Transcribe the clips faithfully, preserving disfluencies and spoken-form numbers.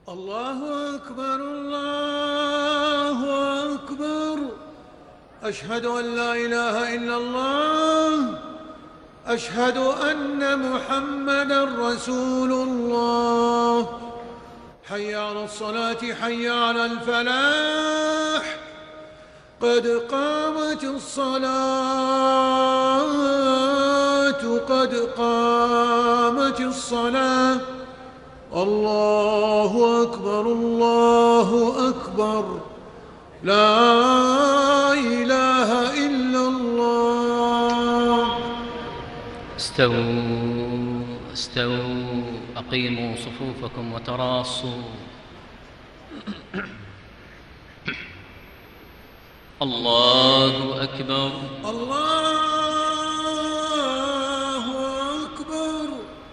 الله أكبر الله أكبر. أشهد أن لا إله إلا الله. أشهد أن محمدًا رسول الله. حي على الصلاة حي على الفلاح. قد قامت الصلاة قد قامت الصلاة. الله أكبر الله أكبر. لا إله إلا الله. استووا استووا أقيموا صفوفكم وتراصوا. الله أكبر الله أكبر.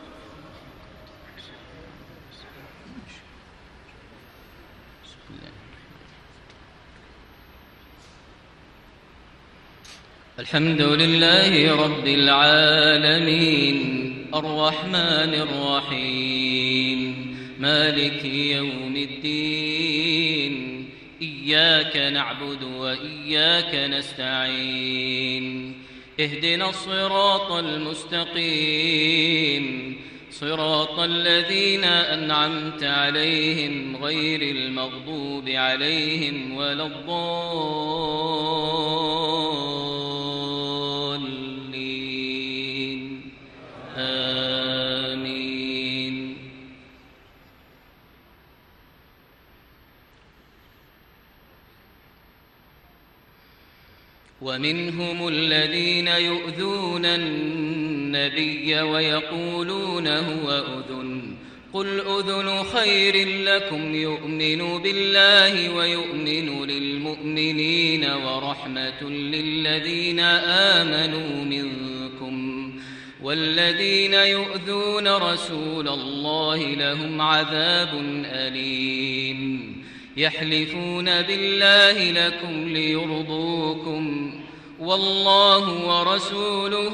الحمد لله رب العالمين الرحمن الرحيم مالك يوم الدين إياك نعبد وإياك نستعين اهدنا الصراط المستقيم صراط الذين أنعمت عليهم غير المغضوب عليهم ولا الضالين آمين. ومنهم الذين يؤذون النبي ويقولون هو أذن قل أذن خير لكم يؤمن بالله ويؤمن للمؤمنين ورحمة للذين آمنوا منكم والذين يؤذون رسول الله لهم عذاب أليم. يحلفون بالله لكم ليرضوكم والله ورسوله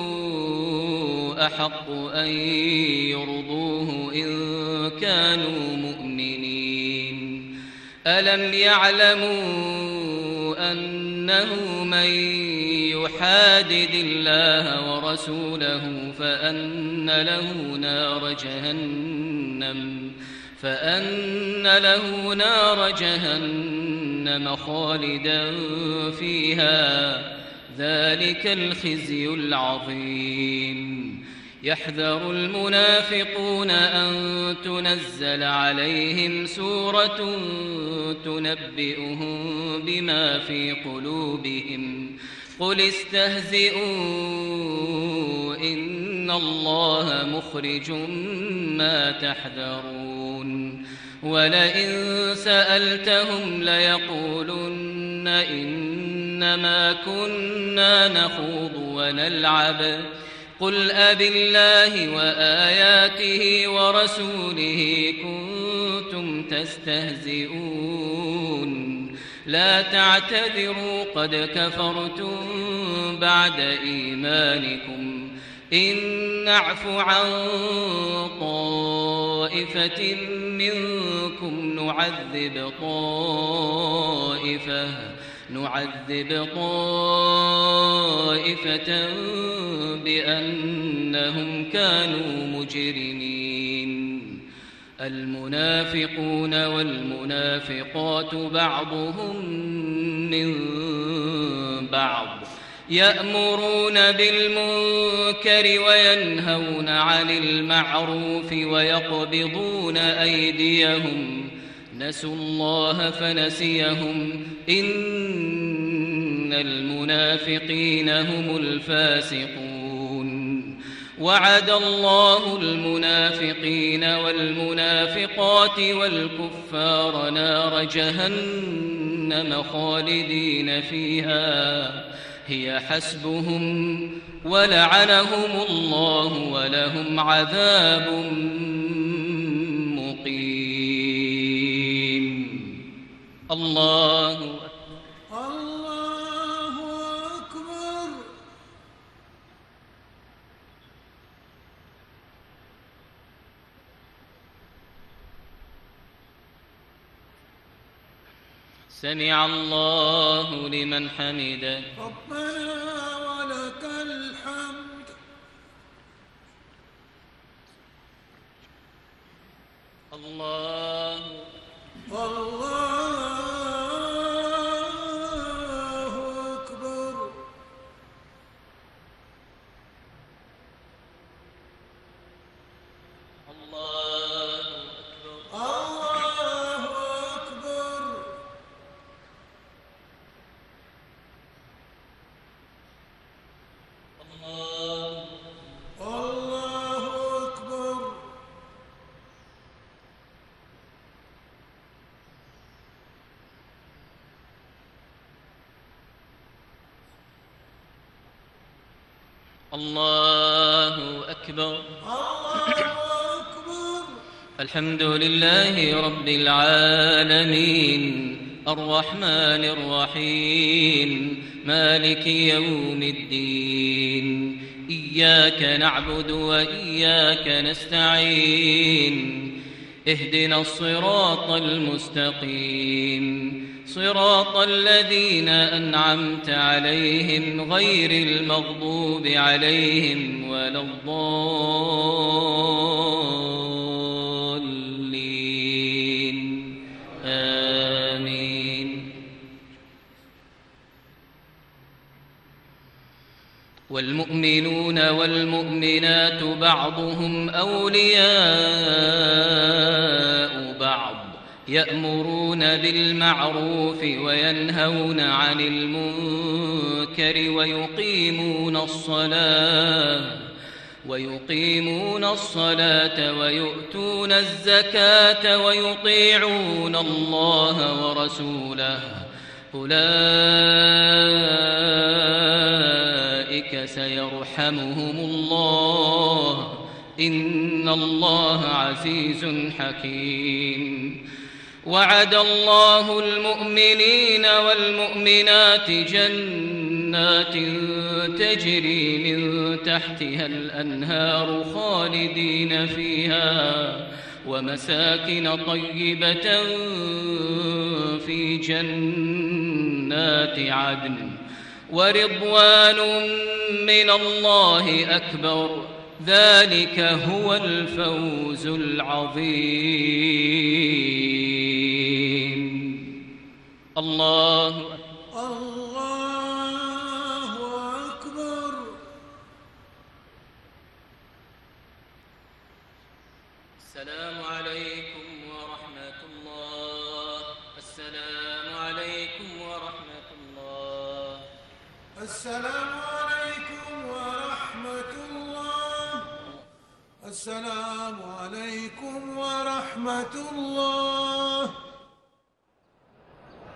أحق أن يرضوه إن كانوا مؤمنين. ألم يعلموا أنه من يحادد الله ورسوله فأن له نار جهنم فأن له نار جهنم خالدا فيها ذلك الخزي العظيم. يحذر المنافقون أن تنزل عليهم سورة تنبئهم بما في قلوبهم قل استهزئوا إن الله مخرج ما تحذرون. ولئن سألتهم ليقولن إنما كنا نخوض ونلعب قل أبالله وآياته ورسوله كنتم تستهزئون لا تعتذروا قد كفرتم بعد إيمانكم إن نعف عن طائفة منكم نعذب طائفة نعذب طائفة بأنهم كانوا مجرمين. المنافقون والمنافقات بعضهم من بعض يأمرون بالمنكر وينهون عن المعروف ويقبضون أيديهم نسوا الله فنسيهم إن المنافقين هم الفاسقون. وعد الله المنافقين والمنافقات والكفار نار جهنم خالدين فيها هي حسبهم ولعنهم الله ولهم عذاب مقيم. الله الله أكبر. سمع الله لمن حمده. ربنا ولك الحمد. الله الله أكبر. الله أكبر. الله الله أكبر. الله أكبر. الله أكبر. الحمد لله رب العالمين الرحمن الرحيم مالك يوم الدين. إياك نعبد وإياك نستعين. اهدنا الصراط المستقيم صراط الذين أنعمت عليهم غير المغضوب عليهم ولا الضالين. آمين. والمؤمنون والمؤمنات بعضهم أولياء بعض يأمرون بالمعروف وينهون عن المنكر ويقيمون الصلاة ويقيمون الصلاة ويؤتون الزكاة ويطيعون الله ورسوله أولئك سيرحمهم الله إن الله عزيز حكيم. وعد الله المؤمنين والمؤمنات جنات تجري من تحتها الأنهار خالدين فيها ومساكن طيبة في جنات عدن ورضوان من الله أكبر ذلك هو الفوز العظيم. الله الله أكبر. السلام عليكم ورحمة الله. السلام عليكم ورحمة الله. السلام عليكم ورحمة الله. السلام عليكم ورحمة الله.